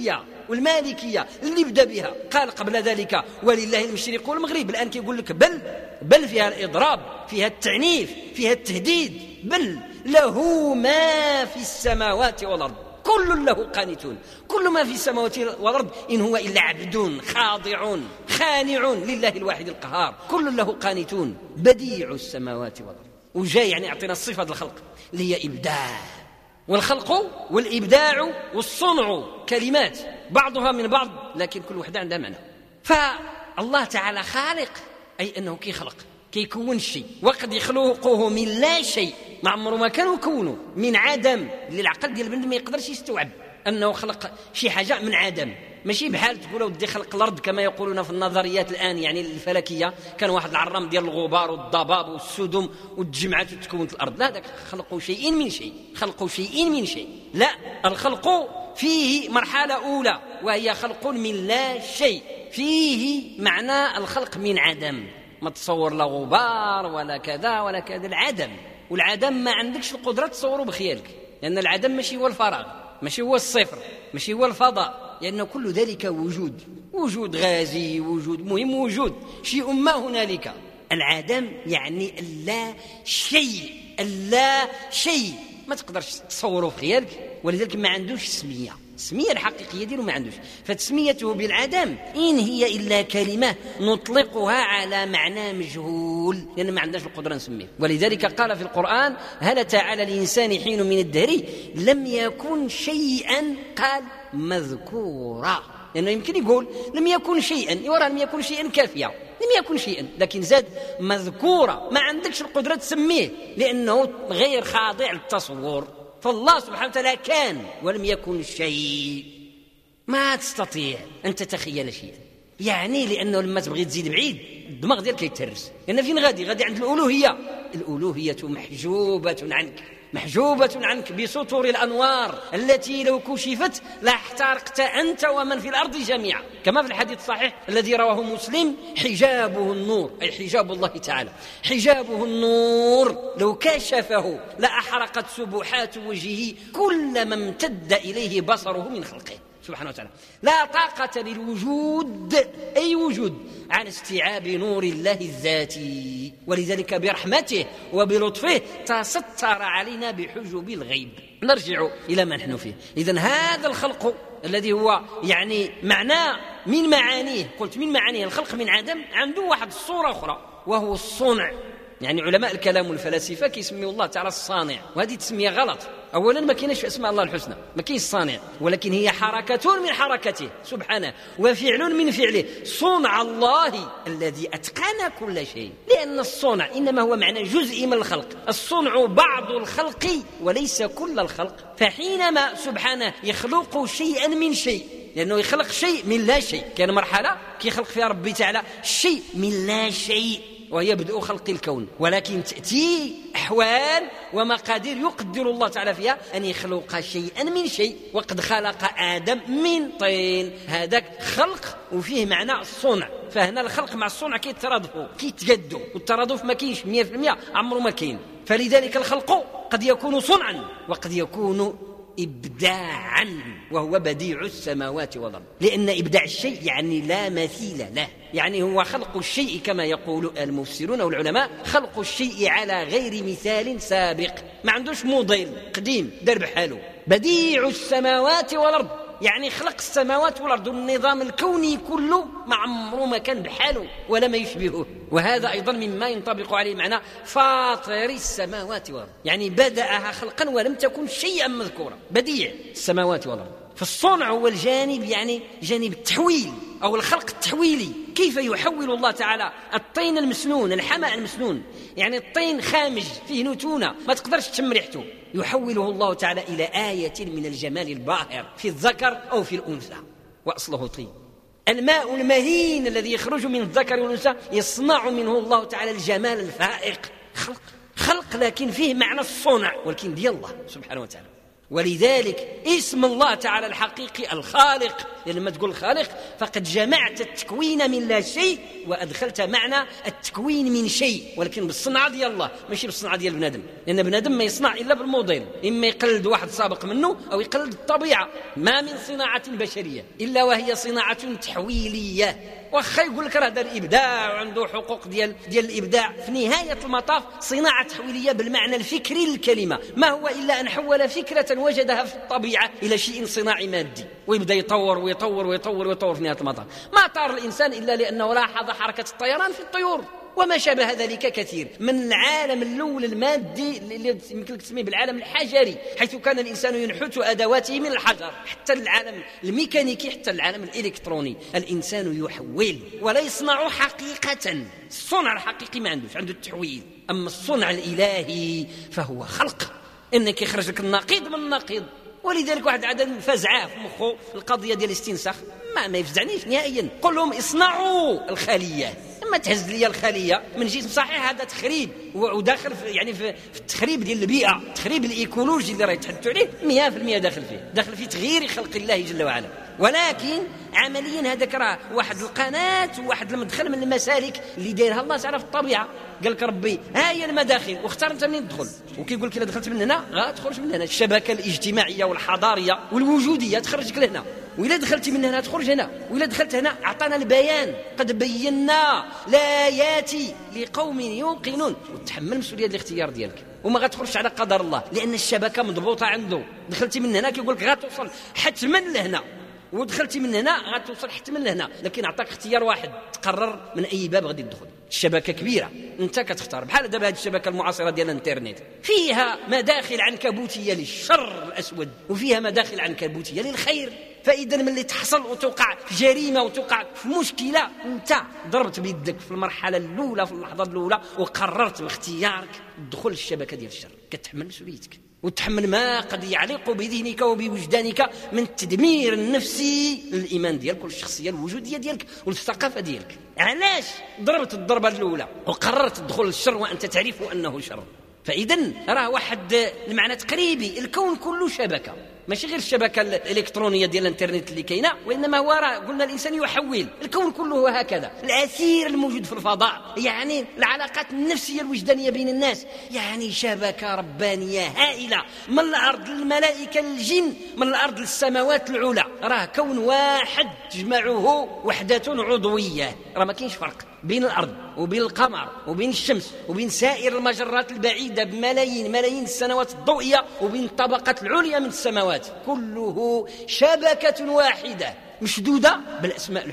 والمالكية اللي بدأ بها قال قبل ذلك ولله المشرق والمغرب، الآن كيقول لك بل فيها الإضراب، فيها التعنيف، فيها التهديد، بل له ما في السماوات والأرض كل له قانتون. كل ما في السماوات والأرض إن هو إلا عبد خاضع خانع لله الواحد القهار، كل له قانتون بديع السماوات والأرض. وجاي يعني يعطينا الصفة الخلق اللي هي إبداع، والخلق والإبداع والصنع كلمات بعضها من بعض لكن كل واحدة عندها معنى. فالله تعالى خالق، أي أنه كيخلق كيكون شيء، وقد يخلقه من لا شيء، ما عمره ما كانوا يكونوا من عدم، اللي العقل ديال البنت ما يقدرش يستوعب أنه خلق شي حاجة من عدم. ماشي بحال تقول ودي خلق الأرض كما يقولون في النظريات الآن يعني الفلكية، كان واحد العرام ديال الغبار والضباب والسدم وتجمعات وتكونت الأرض. لا، ذاك خلقوا شيء من شيء، خلقوا شيء من شيء. لا، الخلق فيه مرحلة أولى وهي خلق من لا شيء، فيه معنى الخلق من عدم، ما تصور لا غبار ولا كذا ولا كذا، العدم. والعدم ما عندكش القدرة تصوره بخيالك، لأن العدم ماشي هو الفراغ، ماشي هو الصفر، ماشي هو الفضاء، لأن كل ذلك وجود غازي، وجود مهم، وجود شيء ما هنالك. العدم يعني اللا شيء ما تقدرش تصوره في خيالك، ولذلك ما عندوش السمية الحقيقية ديالو ما عندوش. فتسميته بالعدم إن هي إلا كلمة نطلقها على معنى مجهول، لأن ما عندناش القدرة نسميه. ولذلك قال في القرآن هل أتى على الإنسان حين من الدهر لم يكن شيئا، قال مذكورا، لأنه يمكن يقول لم يكن شيئا، يرى لم يكن شيئا كافية، لم يكن شيئا، لكن زاد مذكورا، ما عندكش القدرة تسميه لأنه غير خاضع للتصور. فالله سبحانه وتعالى كان ولم يكن شيء، ما تستطيع أن تتخيل شيئا، يعني لأنه لما تبغي تزيد بعيد الدماغ ديالك يتهرس، لأن فين غادي عند الألوهية محجوبة عنك بسطور الأنوار التي لو كشفت لاحترقت أنت ومن في الأرض جميعا، كما في الحديث الصحيح الذي رواه مسلم حجابه النور، أي حجاب الله تعالى حجابه النور لو كشفه لأحرقت سبحات وجهه كلما امتد إليه بصره من خلقه سبحانه وتعالى. لا طاقة للوجود أي وجود عن استيعاب نور الله الذاتي، ولذلك برحمته وبلطفه تستر علينا بحجب الغيب. نرجع إلى ما نحن فيه. إذن هذا الخلق الذي هو يعني معناه من معانيه، قلت من معانيه الخلق من عدم، عنده واحد الصورة أخرى وهو الصنع. يعني علماء الكلام والفلاسفة كيسميوا الله تعالى الصانع، وهذه تسمية غلط. أولا ما كاينش في أسماء الله الحسنى، ما كاينش الصانع، ولكن هي حركة من حركته سبحانه وفعل من فعله، صنع الله الذي أتقن كل شيء. لأن الصنع إنما هو معنى جزء من الخلق، الصنع بعض الخلق وليس كل الخلق. فحينما سبحانه يخلق شيئا من شيء، لأنه يخلق شيء من لا شيء، كان مرحلة كيخلق فيها ربي تعالى شيء من لا شيء وهي بدء خلق الكون، ولكن تأتي أحوال ومقادير يقدر الله تعالى فيها أن يخلق شيئا من شيء. وقد خلق آدم من طين، هذاك خلق وفيه معنى الصنع. فهنا الخلق مع الصنع كيترادفوا كيتجدوا، والترادف ما كاينش 100%، عمره ما كاين. فلذلك الخلق قد يكون صنعا وقد يكون إبداعا، وهو بديع السماوات والأرض. لأن إبداع الشيء يعني لا مثيل له، يعني هو خلق الشيء كما يقول المفسرون والعلماء، خلق الشيء على غير مثال سابق، ما عندوش موديل قديم دار بحاله. بديع السماوات والأرض يعني خلق السماوات والأرض، النظام الكوني كله ما عمره ما كان بحاله ولا ما يشبهه. وهذا أيضا مما ينطبق عليه معنى فاطر السماوات والأرض، يعني بدأها خلقا ولم تكن شيئا مذكورا، بديع السماوات والأرض. فالصنع هو الجانب يعني جانب التحويل أو الخلق التحويلي. كيف يحول الله تعالى الطين المسنون، الحمأ المسنون، يعني الطين خامج فيه نتونة ما تقدرش تشم ريحته، يحوله الله تعالى إلى آية من الجمال الباهر في الذكر أو في الأنثى، وأصله طين. الماء المهين الذي يخرج من الذكر والأنثى يصنع منه الله تعالى الجمال الفائق. خلق لكن فيه معنى الصنع، ولكن ديال الله سبحانه وتعالى. ولذلك اسم الله تعالى الحقيقي الخالق، يعني لما تقول الخالق فقد جمعت التكوين من لا شيء وأدخلت معنى التكوين من شيء، ولكن بالصنعة ديال الله ماشي بالصنعة ديال بنادم، لأن بنادم ما يصنع إلا بالموديل، إما يقلد واحد سابق منه أو يقلد الطبيعة. ما من صناعة بشرية إلا وهي صناعة تحويلية. واخا يقول لك راه دار الابداع وعنده حقوق ديال الابداع، في نهايه المطاف صناعه تحويليه بالمعنى الفكري للكلمه، ما هو الا ان حول فكره وجدها في الطبيعه الى شيء صناعي مادي، ويبدا يطور ويطور ويطور ويطور. في نهايه المطاف ما طار الانسان الا لانه لاحظ حركه الطيران في الطيور وما شابه ذلك كثير من العالم الاول المادي اللي يمكن تسميه بالعالم الحجري، حيث كان الانسان ينحت ادواته من الحجر، حتى العالم الميكانيكي، حتى العالم الالكتروني. الانسان يحول ولا يصنع حقيقه. الصنع الحقيقي ما عندوش، عنده التحويل. اما الصنع الالهي فهو خلق، انك يخرج لك النقيض من النقيض. ولذلك واحد عدد فزعاه في مخه القضيه ديال الاستنساخ، ما يفزعنيش نهائيا. قل لهم اصنعوا الخليه، اما تهز لي الخليه من جسم صحيح، هذا تخريب وداخل في التخريب ديال البيئه، التخريب الايكولوجي اللي راه يتحدثوا عليه 100% داخل في تغيير خلق الله جل وعلا. ولكن عمليا هذاك راه واحد القناه وواحد المدخل من المسالك اللي دايرها الله تعالى في الطبيعه. قال لك ربي ها هي المداخل واختار انت منين تدخل، وكيقول لك اذا دخلت من هنا غتخرج من هنا. الشبكه الاجتماعيه والحضاريه والوجوديه تخرجك لهنا، وإلا دخلت من هنا تخرج هنا، وإلا دخلت هنا. أعطانا البيان، قد بينا الآيات لقوم يوقنون. وتحمل مسؤولية الاختيار ديالك وما غتخرجش على قدر الله، لأن الشبكة مضبوطة عنده. دخلتي من هنا كيقول لك غتوصل حتما لهنا، ودخلتي من هنا غتوصل حتما لهنا، لكن أعطاك اختيار واحد، تقرر من أي باب غادي تدخل. الشبكة كبيرة، أنت كتختار. بحال دابا هذه الشبكة المعاصرة ديال الانترنت فيها مداخل عنكبوتية للشر الأسود، وفيها مداخل عنكبوتية للخير. فإذا من اللي تحصل وتوقع في جريمة وتوقع في مشكلة، أنت ضربت بيدك في المرحلة الأولى، في اللحظة الأولى، وقررت باختيارك دخول الشبكة ديال الشر. كتحمل مسؤوليتك وتحمل ما قد يعلق بذهنك وبوجدانك من التدمير النفسي للإيمان ديالك والشخصية الوجودية ديالك والثقافة ديالك. علاش ضربت الضربة الأولى وقررت الدخول للشر وأنت تعرف أنه شر؟ فإذا راه واحد المعنى تقريبي، الكون كله شبكة، ماشي غير الشبكة الإلكترونية ديال الانترنت اللي كاينة، وإنما هو راه قلنا الإنسان يحول. الكون كله هو هكذا، الأثير الموجود في الفضاء، يعني العلاقات النفسية الوجدانية بين الناس، يعني شبكة ربانية هائلة، من الأرض للملائكة للجن، من الأرض للسماوات العلى. راه كون واحد تجمعه وحدة عضوية، راه ما كاينش فرق بين الأرض وبين القمر وبين الشمس وبين سائر المجرات البعيدة بملايين السنوات الضوئية، وبين الطبقات العليا من السماوات. كله شبكة واحدة مشدودة بالأسماء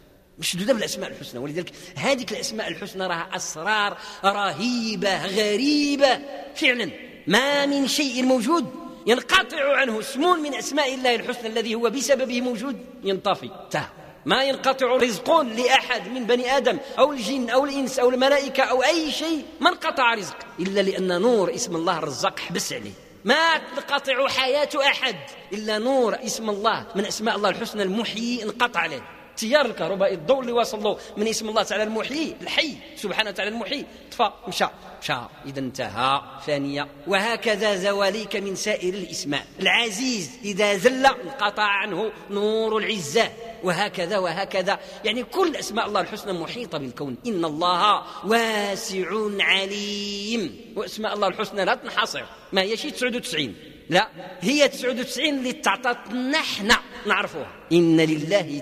الحسنى. ولذلك هذه الأسماء الحسنى راها أسرار رهيبة غريبة فعلا. ما من شيء موجود ينقطع عنه اسم من أسماء الله الحسنى الذي هو بسببه موجود ينطفي. ما ينقطع رزق لأحد من بني آدم أو الجن أو الإنس أو الملائكة أو أي شيء، ما انقطع رزق إلا لأن نور اسم الله الرزاق حبس عليه. ما تنقطع حياة أحد إلا نور اسم الله من أسماء الله الحسنى المحيي انقطع عليه. تيار الكهرباء، الضوء اللي وصل له من اسم الله تعالى المحيي الحي سبحانه وتعالى المحيي طفى مشى إذا انتهى فانية. وهكذا زواليك من سائر الاسماء. العزيز إذا زل انقطع عنه نور العزة، وهكذا يعني كل أسماء الله الحسنى محيطة بالكون. إن الله واسع عليم. وأسماء الله الحسنى لا تنحصر، ما هي شيء 99، لا هي 99 اللي تعطتنا احنا نعرفوها. إن لله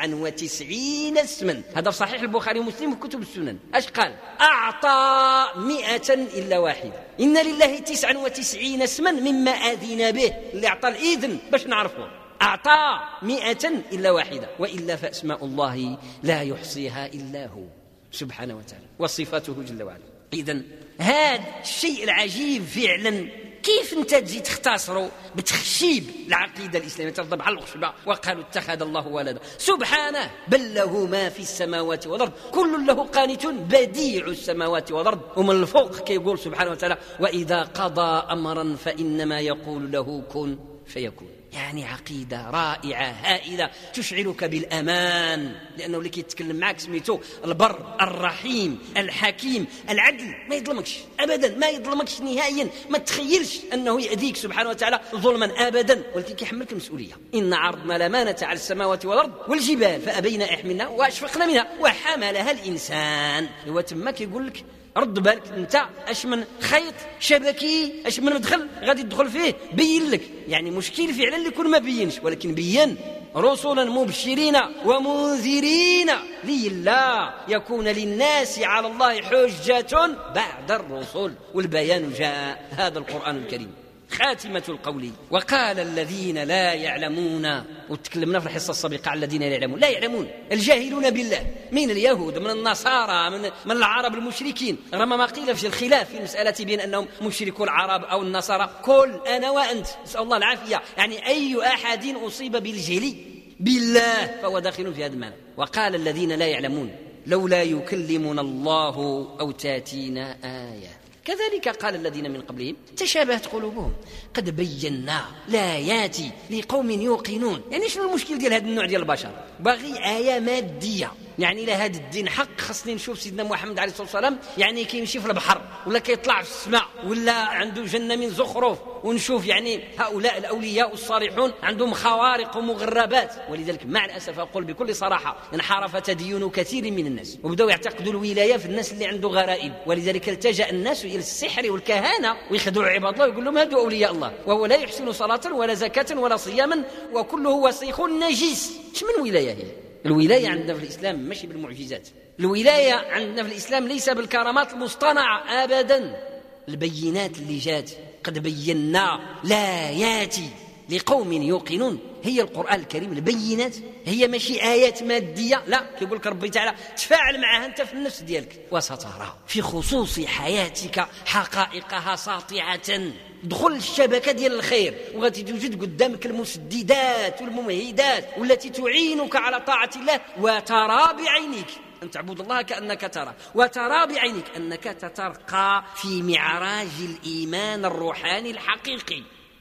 99 اسما، هذا في صحيح البخاري ومسلم وكتب السنن. اش قال؟ أعطى 100 إلا واحدة. إن لله 99 اسما مما أذن به، اللي أعطى الإذن باش نعرفوه. أعطى 100 إلا واحدة، وإلا فأسماء الله لا يحصيها إلا هو سبحانه وتعالى وصفاته جل وعلا. إذن هذا الشيء العجيب فعلا، كيف انت تجي تختصره بتخشيب العقيدة الإسلامية، ترضى بحال الخشبة وقالوا اتخذ الله ولدا. سبحانه، بل له ما في السماوات والأرض كل له قانت بديع السماوات والأرض. ومن الفوق كيقول سبحانه وتعالى: وإذا قضى أمرا فإنما يقول له كن فيكون. يعني عقيدة رائعة هائلة تشعرك بالأمان، لأنه اللي كيتكلم معك سميتو البر الرحيم الحكيم العدل، ما يظلمكش أبدا، ما يظلمكش نهائيا، ما تخيلش أنه يأذيك سبحانه وتعالى ظلما أبدا، ولكن كيحملك المسؤولية. إن عرضنا الأمانة على السماوات والأرض والجبال فأبين أحملنا وأشفقنا منها وحملها الإنسان. هو تماك يقول لك رد بالك انت اش من خيط شبكي، اش من مدخل غادي تدخل فيه، بين لك. يعني مشكل فعلا اللي يكون ما بينش، ولكن بين رسلا مبشرين ومنذرين لئلا يكون للناس على الله حجة بعد الرسل. والبيان جاء هذا القرآن الكريم. خاتمة القول وقال الذين لا يعلمون، وتكلمنا في الحصة السابقة على الذين لا يعلمون، لا يعلمون الجاهلون بالله، من اليهود من النصارى من العرب المشركين، رغم ما قيل في الخلاف في المسألة بين أنهم مشركو العرب أو النصارى، كل أنا وأنت نسأل الله العافية، يعني أي أحد أصيب بالجهل بالله فهو داخل في هذا المعنى. وقال الذين لا يعلمون لولا يكلمنا الله أو تاتينا آية، كذلك قال الذين من قبلهم تشابهت قلوبهم قد بينا الآيات لقوم يوقنون. يعني شنو المشكل ديال هذا النوع ديال البشر؟ باغي آية مادية، يعني إلى هذا الدين حق خصني نشوف سيدنا محمد عليه الصلاة والسلام يعني كيمشي في البحر ولا كيطلع في السماء ولا عنده جنة من زخرف، ونشوف يعني هؤلاء الأولياء الصالحون عندهم خوارق ومغربات. ولذلك مع الأسف أقول بكل صراحة انحرف تدين كثير من الناس وبدأوا يعتقدوا الولاية في الناس اللي عنده غرائب، ولذلك التجأ الناس إلى السحر والكهانة ويخدعوا عباد الله ويقول لهم هذو أولياء الله، وهو لا يحسن صلاة ولا زكاة ولا صياما وكله وسيخ نجيس. من ولاية هي؟ الولاية عندنا في الإسلام ماشي بالمعجزات، الولاية عندنا في الإسلام ليس بالكرامات المصطنعة أبدا، البينات اللي جات قد بينا الآيات لقوم يوقنون. هي القرآن الكريم البينات، هي ماشي آيات مادية، لا. يقول لك ربي تعالى تفاعل معها أنت في النفس ديالك، وسترى في خصوص حياتك حقائقها ساطعة. دخل الشبكة ديال الخير وغادي توجد قدامك المسددات والممهدات والتي تعينك على طاعة الله، وترى بعينيك أن تعبد الله كأنك ترى، وترى بعينك أنك تترقى في معراج الإيمان الروحاني الحقيقي.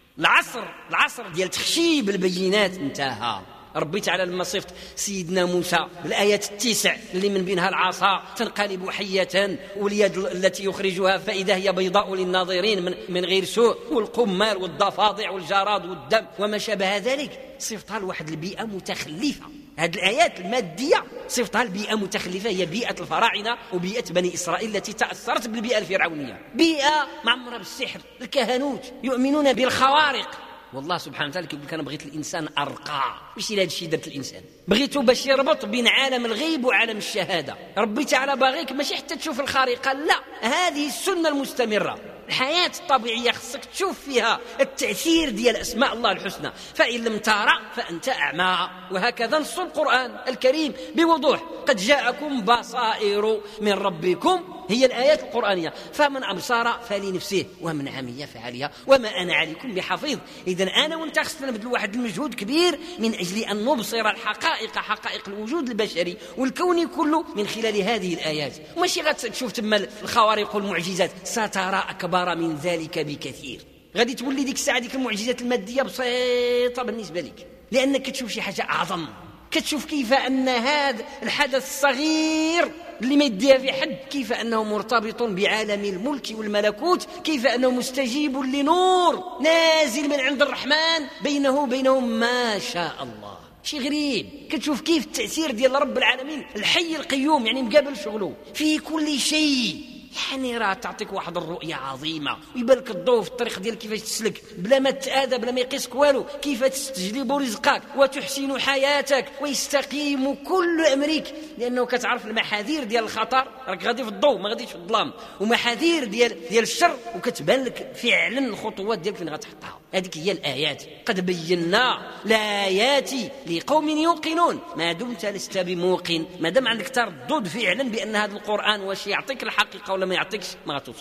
العصر ديال تخشيب البينات انتهى. ربي تعالى لما صفت سيدنا موسى بالآيات 9 اللي من بينها العصا تنقلب حية واليد التي يخرجها فإذا هي بيضاء للناظرين من غير سوء، والقمال والضفادع والجراد والدم وما شابه ذلك، صفتها لواحد البيئة متخلفة. هذه الآيات المادية صفتها البيئة متخلفة، هي بيئة الفراعنة وبيئة بني إسرائيل التي تأثرت بالبيئة الفرعونية، بيئة معمرة بالسحر، الكهنوت، يؤمنون بالخوارق. والله سبحانه وتعالى كيقول لك انا بغيت الانسان ارقى، ماشي هذا الشيء درت الانسان، بغيته باش يربط بين عالم الغيب وعالم الشهاده. ربي تعالى باغيك ماشي حتى تشوف الخارقه، لا، هذه السنه المستمره. الحياة الطبيعية خصك تشوف فيها التأثير ديال أسماء الله الحسنى، فإن لم ترى فأنت أعمى. وهكذا نص القرآن الكريم بوضوح، قد جاءكم بصائر من ربكم، هي الآيات القرآنية، فمن أبصر فلنفسه ومن عمي فعليها وما أنا عليكم بحفيظ. إذن أنا وأنت خصنا نبذل واحد المجهود كبير من أجل أن نبصر الحقائق، حقائق الوجود البشري والكوني كله من خلال هذه الآيات، وماشي غتشوف تما الخوارق والمعجزات، سترى أكبر من ذلك بكثير. غادي تولي ديك الساعة ديك المعجزات المادية بسيطة بالنسبة لك، لأنك كتشوف شي حاجة أعظم، كتشوف كيف أن هذا الحدث الصغير اللي ما يديها في حد كيف أنه مرتبط بعالم الملك والملكوت، كيف أنه مستجيب لنور نازل من عند الرحمن بينه وبينهم ما شاء الله. شيء غريب، كتشوف كيف التأثير ديال رب العالمين الحي القيوم، يعني مقابل شغله في كل شيء، يعني راه تعطيك واحد الرؤية عظيمة، ويبالك الضوء في الطريق ديال كيفاش تسلك بلا ما تتآذى بلا ما يقيسك والو، كيف تستجلب رزقك وتحسن حياتك ويستقيم كل أمرك، لأنه كتعرف المحاذير ديال الخطر، راك غادي في الضوء ما غاديش في الظلام، ومحاذير ديال الشر، وكتبان لك فعلا الخطوات ديالك فين غتحطها. هذيك هي الآيات، قد بينا الآيات لقوم يوقنون. ما دمت لست بموقن، ما دام عندك تردد فعلا بأن هذا القرآن واش يعطيك الحقيقة ولا ما يعطيكش، ما غتوصلش.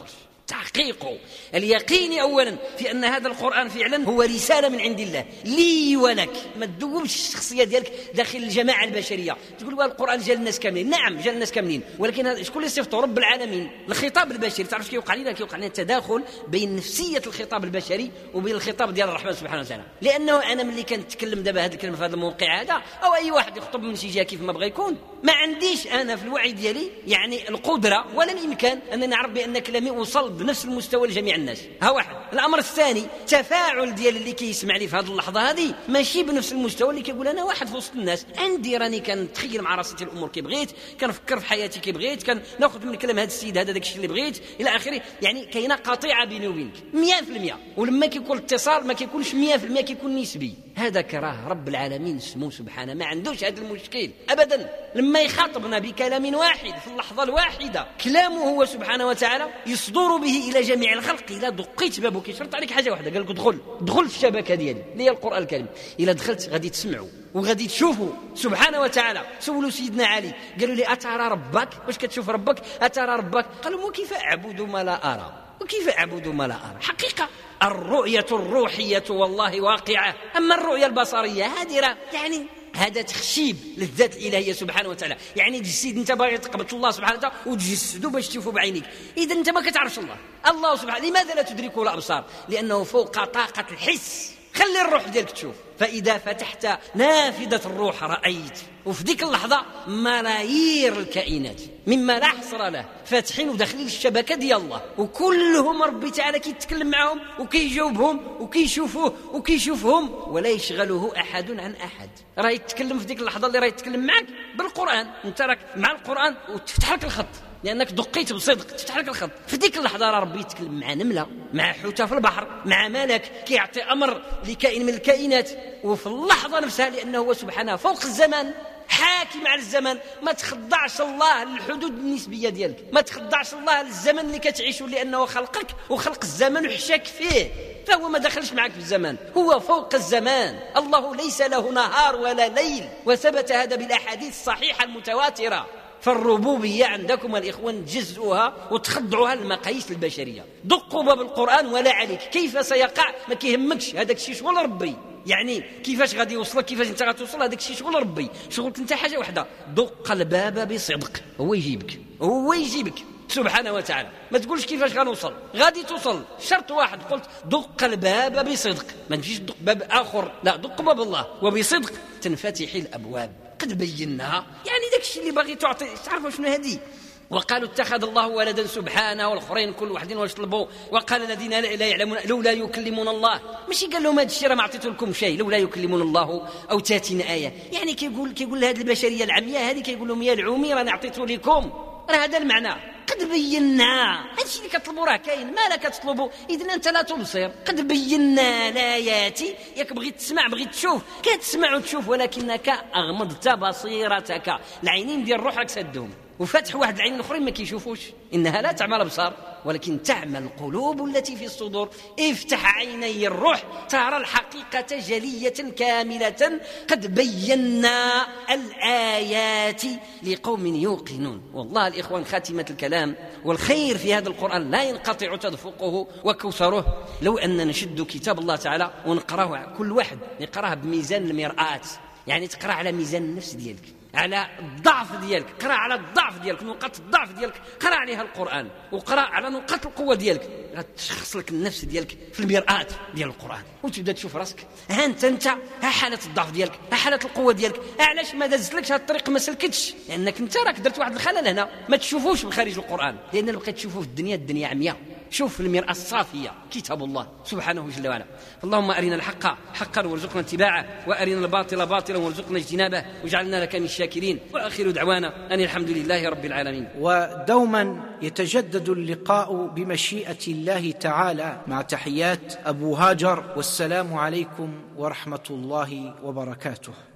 تحقيق اليقين أولا في أن هذا القرآن فعلا هو رسالة من عند الله لي ولك. ما تدوبش الشخصية ديالك داخل الجماعة البشرية تقول القرآن جاء الناس كاملين. نعم جاء الناس كاملين، ولكن هذا شكون اللي صفته؟ رب العالمين. الخطاب البشري تعرف كيوقع لنا تداخل بين نفسية الخطاب البشري وبين الخطاب ديال الرحمن سبحانه وتعالى. لأنه أنا ملي كنتكلم دابا هذه الكلمة في هذا الموقع هذا، أو أي واحد يخطب من شي جهة كيف ما بغى يكون، ما عنديش أنا في الوعي ديالي يعني القدرة ولا الإمكان أنني نعرف بأن كلامي وصل بنفس المستوى لجميع الناس. ها واحد. الأمر الثاني، تفاعل ديال اللي كيسمع لي في هذه اللحظة هذه ماشي بنفس المستوى اللي كيقول أنا واحد في وسط الناس. عندي راني كنتخيل مع راسي الأمور كي بغيت، كنفكر في حياتي كي بغيت، كناخذ من كلام هذا السيد هذا داكشي اللي بغيت إلى آخره. يعني كاينة قطيعة بيني وبينك 100%. ولما كيكون الاتصال ما كيكونش 100%، كيكون نسبي. هذا كراه رب العالمين سمو سبحانه ما عندوش هذا المشكل أبدا. لما يخاطبنا بكلام واحد في اللحظة الواحدة، كلامه هو سبحانه وتعالى يصدر به إلى جميع الخلق. إذا دقيت بابه كيشرط عليك حاجة واحدة، قال لك دخل في الشبكة ديالي اللي هي القرآن الكريم. إذا دخلت غادي تسمعوا وغادي تشوفوا سبحانه وتعالى. سولوا سيدنا علي قالوا لي أترى ربك؟ واش كتشوف ربك؟ أترى ربك؟ قالوا وكيف أعبد ما لا أرى؟ وكيف أعبد ما لا أرى؟ حقيقة الرؤية الروحية والله واقعة، أما الرؤية البصرية هذه يعني هذا تخشيب للذات الإلهية سبحانه وتعالى. يعني تجسد انت باغي تقبط الله سبحانه وتعالى وتجسده باش تشوفه بعينيك، اذا انت ما كتعرفش الله سبحانه. لماذا لا تدركه الابصار؟ لانه فوق طاقة الحس. خلي الروح ديالك تشوف. فإذا فتحت نافذة الروح رأيت، وفي ذيك اللحظة ملايير الكائنات مما لا حصر له فاتحين وداخلين الشبكة ديال الله، وكلهم ربي تعالى كيتكلم معهم وكيجاوبهم وكيشوفوه وكيشوفهم، ولا يشغله أحد عن أحد. راه يتكلم في ذيك اللحظة اللي راه يتكلم معك بالقرآن، انت راك مع القرآن وتفتح لك الخط لأنك دقيت بصدق، تفتح لك الخط. في ديك اللحظة راه ربي يتكلم مع نملة، مع حوتة في البحر، مع ملك كيعطي أمر لكائن من الكائنات. وفي اللحظة نفسها لأنه هو سبحانه فوق الزمان، حاكم على الزمان، ما تخضعش الله للحدود النسبية ديالك، ما تخضعش الله للزمن اللي كتعيشه، لأنه خلقك وخلق الزمن وحشاك فيه، فهو ما دخلش معك في الزمان، هو فوق الزمان. الله ليس له نهار ولا ليل، وثبت هذا بالأحاديث الصحيحة المتواترة. فالربوبية عندكم الإخوان جزءها وتخضعها للمقاييس البشرية. دقوا باب القرآن ولا عليك، كيف سيقع ما كيهمكش، هذاك الشيء شغل ربي. يعني كيفاش غادي يوصلك، كيفاش انت غتوصل، هذاك الشيء شغل ربي. شغلك انت حاجة واحدة، دق الباب بصدق، هو يجيبك سبحانه وتعالى. ما تقولش كيفاش غنوصل، غادي توصل. شرط واحد قلت، دق الباب بصدق، ما تمشيش دق باب آخر، لا، دق باب الله وبصدق تنفتح الأبواب. قد بيناها، يعني داك الشيء اللي باغي تعطي. تعرفوا شنو هذه؟ وقالوا اتخذ الله ولدا سبحانه، والاخرين كل واحد واش طلبوا. وقال الذين لا يعلمون لولا يكلمون الله، ماشي قال لهم هذا الشيء راه ما عطيت لكم شيء، لولا يكلمون الله او تاتينا ايه. يعني كيقول لهذه البشريه العمياء هذه، كيقول لهم يا العمي راه عطيت لكم، راه هذا المعنى. قد بينا، هادشي اللي كتطلبوا راه كاين، ما لا كتطلبوا اذن انت لا تبصر. قد بينا الايات، ياك بغيت تسمع بغيت تشوف كتسمع وتشوف، ولكنك اغمضت بصيرتك، العينين ديال روحك سدهم وفتح واحد العين الاخرين ما كيشوفوش. انها لا تعمل الابصار ولكن تعمل القلوب التي في الصدور. افتح عيني الروح ترى الحقيقة جلية كاملة. قد بينا الآيات لقوم يوقنون. والله الإخوان خاتمة الكلام والخير في هذا القرآن لا ينقطع تدفقه وكوثره. لو أن نشد كتاب الله تعالى ونقراه، كل واحد يقراه بميزان المرآة، يعني تقرأ على ميزان النفس ديالك، على الضعف ديالك، قرأ على الضعف ديالك، نقاط الضعف ديالك قرأ عليها القرآن، وقرأ على نقاط القوة ديالك. غتشخص لك النفس ديالك في المرآة ديال القرآن، وتبدا تشوف راسك. ها انت ها حالة الضعف ديالك، ها حالة القوة ديالك. علاش ما دازتلكش هاد الطريق ما سلكتش؟ لأنك انت راك درت واحد الخلل هنا، ما تشوفوش من خارج القرآن، لأن اللي بقيت تشوفه في الدنيا عمياء. شوف المرآة الصافية كتاب الله سبحانه جل وعلا. اللهم أرنا الحق حقا وارزقنا اتباعه، وأرنا الباطل باطلا وارزقنا اجتنابه، واجعلنا لك من الشاكرين. وآخر دعوانا أن الحمد لله رب العالمين. ودوما يتجدد اللقاء بمشيئة الله تعالى، مع تحيات أبو هاجر، والسلام عليكم ورحمة الله وبركاته.